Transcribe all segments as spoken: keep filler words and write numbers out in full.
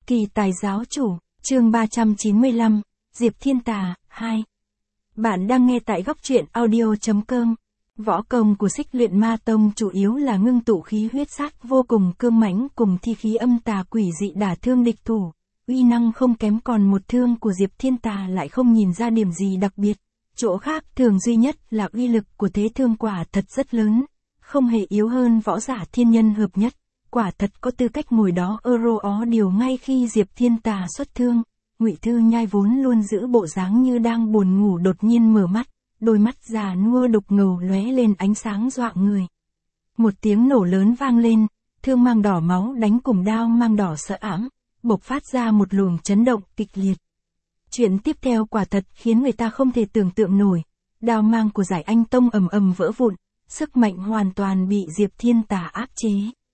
Kỳ tài giáo chủ, chương ba trăm chín mươi lăm, Diệp Thiên Tà, hai. Bạn đang nghe tại góc truyện audio.com. Võ công của Xích Luyện Ma Tông chủ yếu là ngưng tụ khí huyết sát vô cùng cương mãnh cùng thi khí âm tà quỷ dị đả thương địch thủ. Uy năng không kém, còn một thương của Diệp Thiên Tà lại không nhìn ra điểm gì đặc biệt. Chỗ khác thường duy nhất là uy lực của thế thương quả thật rất lớn, không hề yếu hơn võ giả thiên nhân hợp nhất. Quả thật có tư cách ngồi đó euro ó điều. Ngay khi Diệp Thiên Tà xuất thương, Ngụy Thư Nhai vốn luôn giữ bộ dáng như đang buồn ngủ đột nhiên mở mắt, đôi mắt già nua đục ngầu lóe lên ánh sáng dọa người. Một tiếng nổ lớn vang lên, thương mang đỏ máu đánh cùng đao mang đỏ sợ ảm, bộc phát ra một luồng chấn động kịch liệt. Chuyện tiếp theo quả thật khiến người ta không thể tưởng tượng nổi. Đao mang của Giải Anh Tông ầm ầm vỡ vụn, sức mạnh hoàn toàn bị Diệp Thiên Tà áp chế.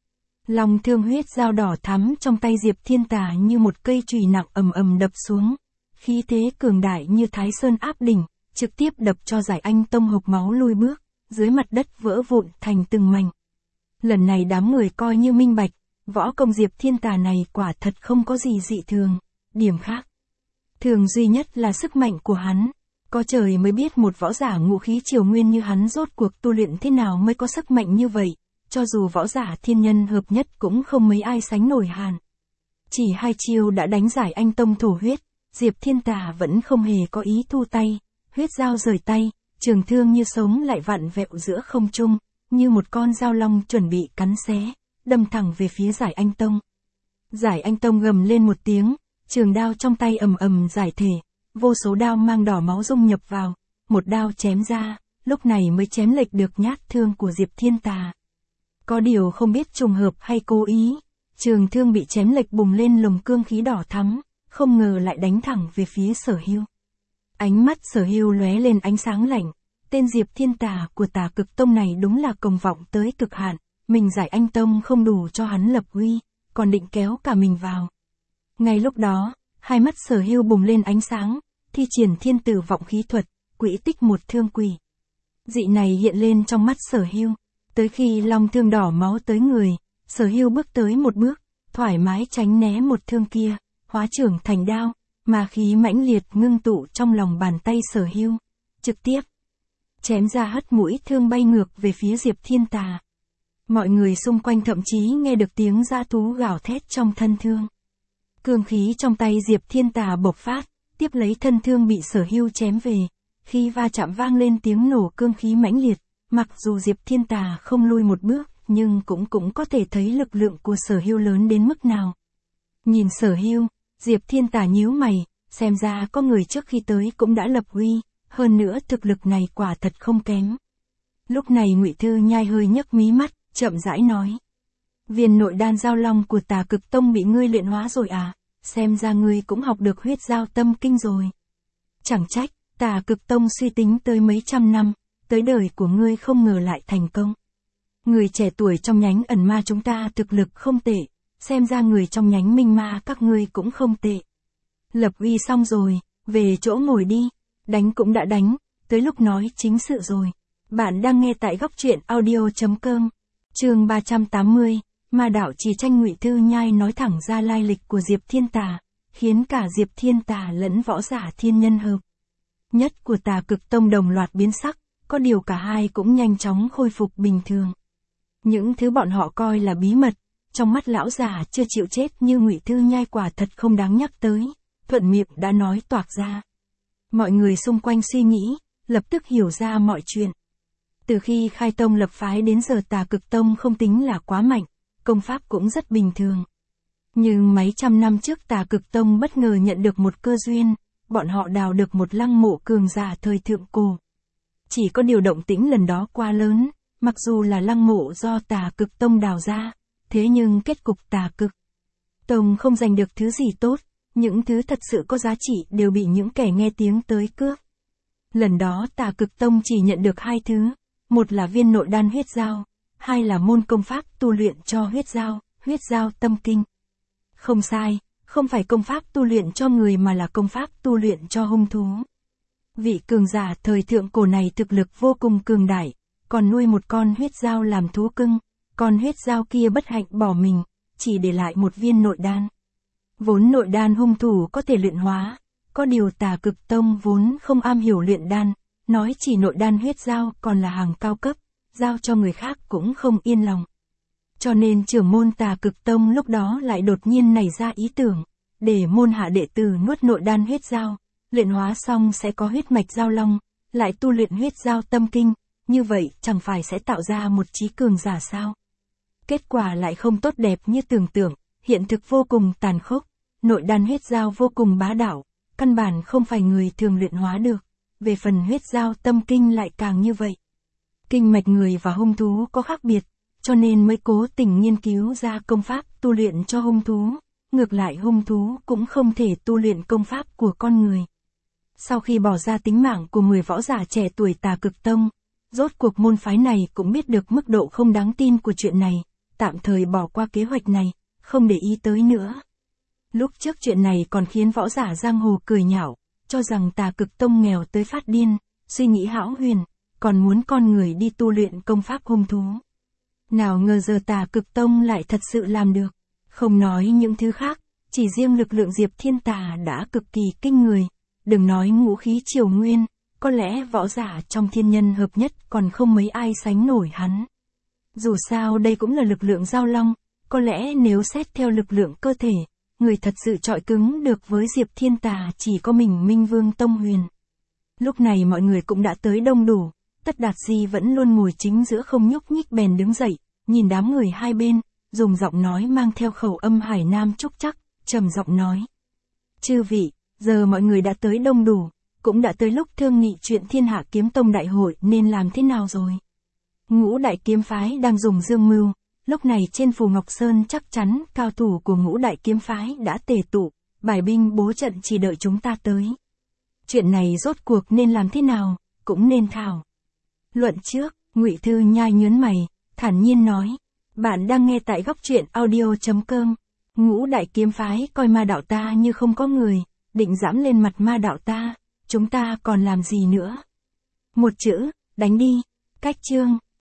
Lòng thương huyết dao đỏ thắm trong tay Diệp Thiên Tà như một cây chùy nặng ầm ầm đập xuống. Khí thế cường đại như Thái Sơn áp đỉnh, trực tiếp đập cho Giải Anh Tông hộc máu lui bước, dưới mặt đất vỡ vụn thành từng mảnh. Lần này đám người coi như minh bạch, võ công Diệp Thiên Tà này quả thật không có gì dị thường, điểm khác thường duy nhất là sức mạnh của hắn. Có trời mới biết một võ giả ngũ khí triều nguyên như hắn rốt cuộc tu luyện thế nào mới có sức mạnh như vậy. Cho dù võ giả thiên nhân hợp nhất cũng không mấy ai sánh nổi hàn. Chỉ hai chiêu đã đánh Giải Anh Tông thổ huyết, Diệp Thiên Tà vẫn không hề có ý thu tay, huyết dao rời tay, trường thương như sống lại vặn vẹo giữa không trung, như một con dao long chuẩn bị cắn xé, đâm thẳng về phía Giải Anh Tông. Giải Anh Tông gầm lên một tiếng, trường đao trong tay ầm ầm giải thể, vô số đao mang đỏ máu dung nhập vào, một đao chém ra, lúc này mới chém lệch được nhát thương của Diệp Thiên Tà. Có điều không biết trùng hợp hay cố ý, trường thương bị chém lệch bùng lên lồng cương khí đỏ thắm, không ngờ lại đánh thẳng về phía Sở Hưu. Ánh mắt Sở Hưu lóe lên ánh sáng lạnh, tên Diệp Thiên Tà của Tà Cực Tông này đúng là cuồng vọng tới cực hạn, mình Giải Anh Tông không đủ cho hắn lập uy, còn định kéo cả mình vào. Ngay lúc đó, hai mắt Sở Hưu bùng lên ánh sáng, thi triển thiên tử vọng khí thuật, quỹ tích một thương quỷ dị này hiện lên trong mắt Sở Hưu. Tới khi long thương đỏ máu tới người, Sở Hưu bước tới một bước, thoải mái tránh né một thương kia, hóa trưởng thành đao, mà khí mãnh liệt ngưng tụ trong lòng bàn tay Sở Hưu, trực tiếp chém ra hất mũi thương bay ngược về phía Diệp Thiên Tà. Mọi người xung quanh thậm chí nghe được tiếng dã thú gào thét trong thân thương. Cương khí trong tay Diệp Thiên Tà bộc phát, tiếp lấy thân thương bị Sở Hưu chém về, khi va chạm vang lên tiếng nổ cương khí mãnh liệt. Mặc dù Diệp Thiên Tà không lui một bước, nhưng cũng cũng có thể thấy lực lượng của Sở Hưu lớn đến mức nào. Nhìn Sở Hưu, Diệp Thiên Tà nhíu mày, xem ra có người trước khi tới cũng đã lập uy, hơn nữa thực lực này quả thật không kém. Lúc này Ngụy Thư Nhai hơi nhấc mí mắt, chậm rãi nói: Viên nội đan giao long của Tà Cực Tông bị ngươi luyện hóa rồi à, xem ra ngươi cũng học được huyết giao tâm kinh rồi. Chẳng trách, Tà Cực Tông suy tính tới mấy trăm năm, tới đời của ngươi không ngờ lại thành công. Người trẻ tuổi trong nhánh ẩn ma chúng ta thực lực không tệ, xem ra người trong nhánh minh ma các ngươi cũng không tệ. Lập uy xong rồi, về chỗ ngồi đi, đánh cũng đã đánh, tới lúc nói chính sự rồi. Bạn đang nghe tại góc truyện audio.com, chương ba trăm tám mươi, Ma Đạo Trì Tranh. Ngụy Thư Nhai nói thẳng ra lai lịch của Diệp Thiên Tà, khiến cả Diệp Thiên Tà lẫn võ giả thiên nhân hợp nhất của Tà Cực Tông đồng loạt biến sắc. Có điều cả hai cũng nhanh chóng khôi phục bình thường. Những thứ bọn họ coi là bí mật, trong mắt lão già chưa chịu chết như Ngụy Thư Nhai quả thật không đáng nhắc tới, thuận miệng đã nói toạc ra. Mọi người xung quanh suy nghĩ, lập tức hiểu ra mọi chuyện. Từ khi khai tông lập phái đến giờ Tà Cực Tông không tính là quá mạnh, công pháp cũng rất bình thường. Nhưng mấy trăm năm trước Tà Cực Tông bất ngờ nhận được một cơ duyên, bọn họ đào được một lăng mộ cường giả thời thượng cổ. Chỉ có điều động tĩnh lần đó quá lớn, mặc dù là lăng mộ do Tà Cực Tông đào ra, thế nhưng kết cục Tà Cực Tông không giành được thứ gì tốt, những thứ thật sự có giá trị đều bị những kẻ nghe tiếng tới cướp. Lần đó Tà Cực Tông chỉ nhận được hai thứ, một là viên nội đan huyết giao, hai là môn công pháp tu luyện cho huyết giao, huyết giao tâm kinh. Không sai, không phải công pháp tu luyện cho người mà là công pháp tu luyện cho hung thú. Vị cường giả thời thượng cổ này thực lực vô cùng cường đại, còn nuôi một con huyết dao làm thú cưng, con huyết dao kia bất hạnh bỏ mình, chỉ để lại một viên nội đan. Vốn nội đan hung thủ có thể luyện hóa, có điều Tà Cực Tông vốn không am hiểu luyện đan, nói chỉ nội đan huyết giao còn là hàng cao cấp, giao cho người khác cũng không yên lòng. Cho nên trưởng môn Tà Cực Tông lúc đó lại đột nhiên nảy ra ý tưởng, để môn hạ đệ tử nuốt nội đan huyết giao, luyện hóa xong sẽ có huyết mạch giao long, lại tu luyện huyết giao tâm kinh, như vậy chẳng phải sẽ tạo ra một trí cường giả sao? Kết quả lại không tốt đẹp như tưởng tượng, hiện thực vô cùng tàn khốc, nội đan huyết giao vô cùng bá đạo, căn bản không phải người thường luyện hóa được, về phần huyết giao tâm kinh lại càng như vậy. Kinh mạch người và hung thú có khác biệt, cho nên mới cố tình nghiên cứu ra công pháp tu luyện cho hung thú, ngược lại hung thú cũng không thể tu luyện công pháp của con người. Sau khi bỏ ra tính mạng của mười võ giả trẻ tuổi Tà Cực Tông, rốt cuộc môn phái này cũng biết được mức độ không đáng tin của chuyện này, tạm thời bỏ qua kế hoạch này, không để ý tới nữa. Lúc trước chuyện này còn khiến võ giả giang hồ cười nhạo, cho rằng Tà Cực Tông nghèo tới phát điên, suy nghĩ hão huyền, còn muốn con người đi tu luyện công pháp hung thú. Nào ngờ giờ Tà Cực Tông lại thật sự làm được, không nói những thứ khác, chỉ riêng lực lượng Diệp Thiên Tà đã cực kỳ kinh người, đừng nói ngũ khí triều nguyên, có lẽ võ giả trong thiên nhân hợp nhất còn không mấy ai sánh nổi hắn. Dù sao đây cũng là lực lượng giao long, có lẽ nếu xét theo lực lượng cơ thể, người thật sự chọi cứng được với Diệp Thiên Tà chỉ có mình Minh Vương Tông Huyền. Lúc này mọi người cũng đã tới đông đủ, Tất Đạt Di vẫn luôn ngồi chính giữa không nhúc nhích bèn đứng dậy, nhìn đám người hai bên, dùng giọng nói mang theo khẩu âm Hải Nam trúc chắc, trầm giọng nói. Chư vị, giờ mọi người đã tới đông đủ, cũng đã tới lúc thương nghị chuyện Thiên Hạ Kiếm Tông đại hội nên làm thế nào rồi. Ngũ đại kiếm phái đang dùng dương mưu, lúc này trên Phù Ngọc Sơn chắc chắn cao thủ của ngũ đại kiếm phái đã tề tụ, bài binh bố trận chỉ đợi chúng ta tới. Chuyện này rốt cuộc nên làm thế nào, cũng nên thảo luận trước. Ngụy Thư nhai nhớn mày, thản nhiên nói, bạn đang nghe tại góc truyện audio chấm com. Ngũ đại kiếm phái coi ma đạo ta như không có người, định dẫm lên mặt ma đạo ta, chúng ta còn làm gì nữa? Một chữ, đánh đi. Cách chương.